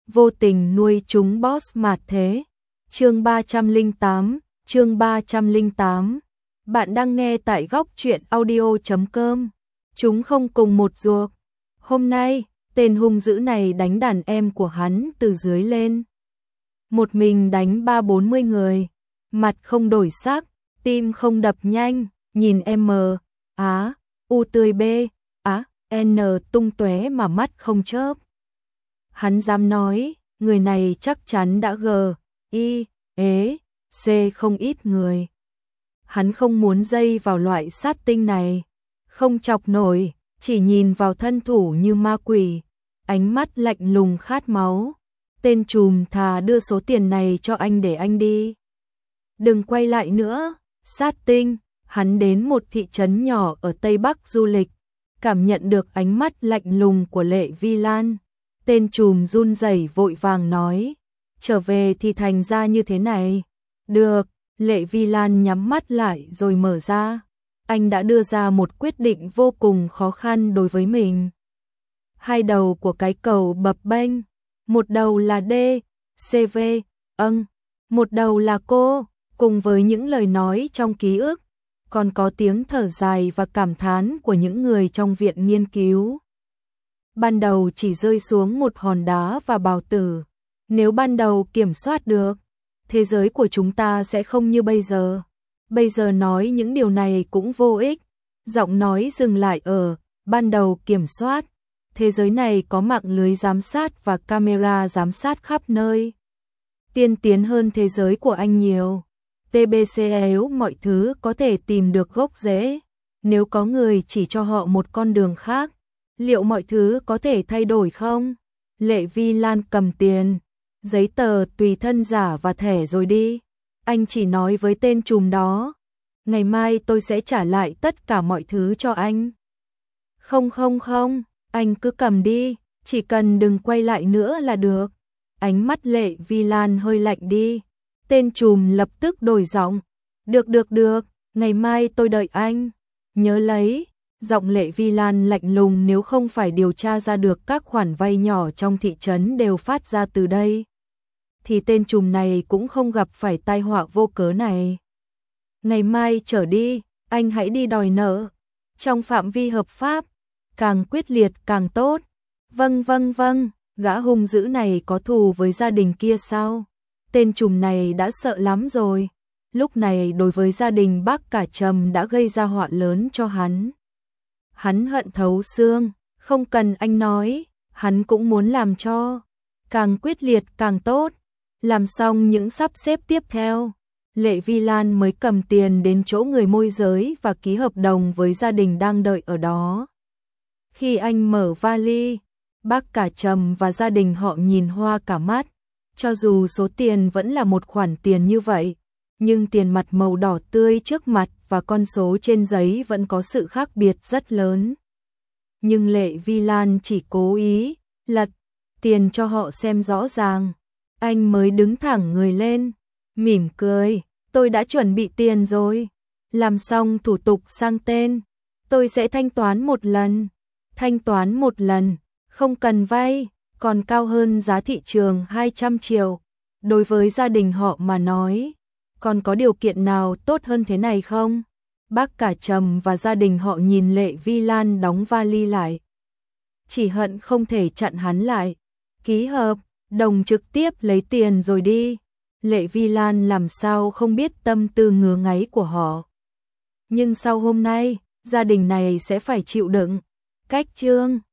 vô tình nuôi chúng boss mà thế. Chương 308. Bạn đang nghe tại góc truyện audio.com. Chúng không cùng một ruột. Hôm nay, tên hung dữ này đánh đàn em của hắn từ dưới lên. Một mình đánh 30-40 người, mặt không đổi sắc, tim không đập nhanh, nhìn M, Á, U tươi B, Á, N tung tóe mà mắt không chớp. Hắn dám nói, người này chắc chắn đã G, I, ế, C không ít người. Hắn không muốn dây vào loại sát tinh này, không chọc nổi, chỉ nhìn vào thân thủ như ma quỷ, ánh mắt lạnh lùng khát máu. Tên trùm thà đưa số tiền này cho anh để anh đi. Đừng quay lại nữa, sát tinh. Hắn đến một thị trấn nhỏ ở Tây Bắc du lịch, cảm nhận được ánh mắt lạnh lùng của Lệ Vi Lan. Tên trùm run rẩy vội vàng nói, trở về thì thành ra như thế này. Được, Lệ Vi Lan nhắm mắt lại rồi mở ra. Anh đã đưa ra một quyết định vô cùng khó khăn đối với mình. Hai đầu của cái cầu bập bênh, một đầu là D, CV, một đầu là cô, cùng với những lời nói trong ký ức, còn có tiếng thở dài và cảm thán của những người trong viện nghiên cứu. Ban đầu chỉ rơi xuống một hòn đá và bào tử. Nếu ban đầu kiểm soát được, thế giới của chúng ta sẽ không như bây giờ. Bây giờ nói những điều này cũng vô ích. Giọng nói dừng lại ở ban đầu kiểm soát. Thế giới này có mạng lưới giám sát và camera giám sát khắp nơi. Tiên tiến hơn thế giới của anh nhiều. TBC nếu mọi thứ có thể tìm được gốc rễ. Nếu có người chỉ cho họ một con đường khác, liệu mọi thứ có thể thay đổi không? Lệ Vi Lan cầm tiền, giấy tờ tùy thân giả và thẻ rồi đi. Anh chỉ nói với tên trùm đó, ngày mai tôi sẽ trả lại tất cả mọi thứ cho anh. Không, anh cứ cầm đi, chỉ cần đừng quay lại nữa là được. Ánh mắt Lệ Vi Lan hơi lạnh đi. Tên trùm lập tức đổi giọng. Được, ngày mai tôi đợi anh. Nhớ lấy, giọng Lệ Vi Lan lạnh lùng, nếu không phải điều tra ra được các khoản vay nhỏ trong thị trấn đều phát ra từ đây, thì tên trùm này cũng không gặp phải tai họa vô cớ này. Ngày mai trở đi, anh hãy đi đòi nợ. Trong phạm vi hợp pháp, càng quyết liệt càng tốt. Vâng, gã hung dữ này có thù với gia đình kia sao? Tên trùm này đã sợ lắm rồi. Lúc này đối với gia đình bác cả Trầm đã gây ra họa lớn cho hắn. Hắn hận thấu xương, không cần anh nói, hắn cũng muốn làm cho. Càng quyết liệt càng tốt. Làm xong những sắp xếp tiếp theo, Lệ Vi Lan mới cầm tiền đến chỗ người môi giới và ký hợp đồng với gia đình đang đợi ở đó. Khi anh mở vali, bác cả Trầm và gia đình họ nhìn hoa cả mắt. Cho dù số tiền vẫn là một khoản tiền như vậy, nhưng tiền mặt màu đỏ tươi trước mặt và con số trên giấy vẫn có sự khác biệt rất lớn. Nhưng Lệ Vi Lan chỉ cố ý lật tiền cho họ xem rõ ràng. Anh mới đứng thẳng người lên, mỉm cười, tôi đã chuẩn bị tiền rồi. Làm xong thủ tục sang tên, tôi sẽ thanh toán một lần, không cần vay, còn cao hơn giá thị trường 200 triệu. Đối với gia đình họ mà nói, còn có điều kiện nào tốt hơn thế này không? Bác cả Trầm và gia đình họ nhìn Lệ Vi Lan đóng vali lại. Chỉ hận không thể chặn hắn lại. Ký hợp đồng trực tiếp lấy tiền rồi đi. Lệ Vi Lan làm sao không biết tâm tư ngứa ngáy của họ. Nhưng sau hôm nay, gia đình này sẽ phải chịu đựng. Cách chương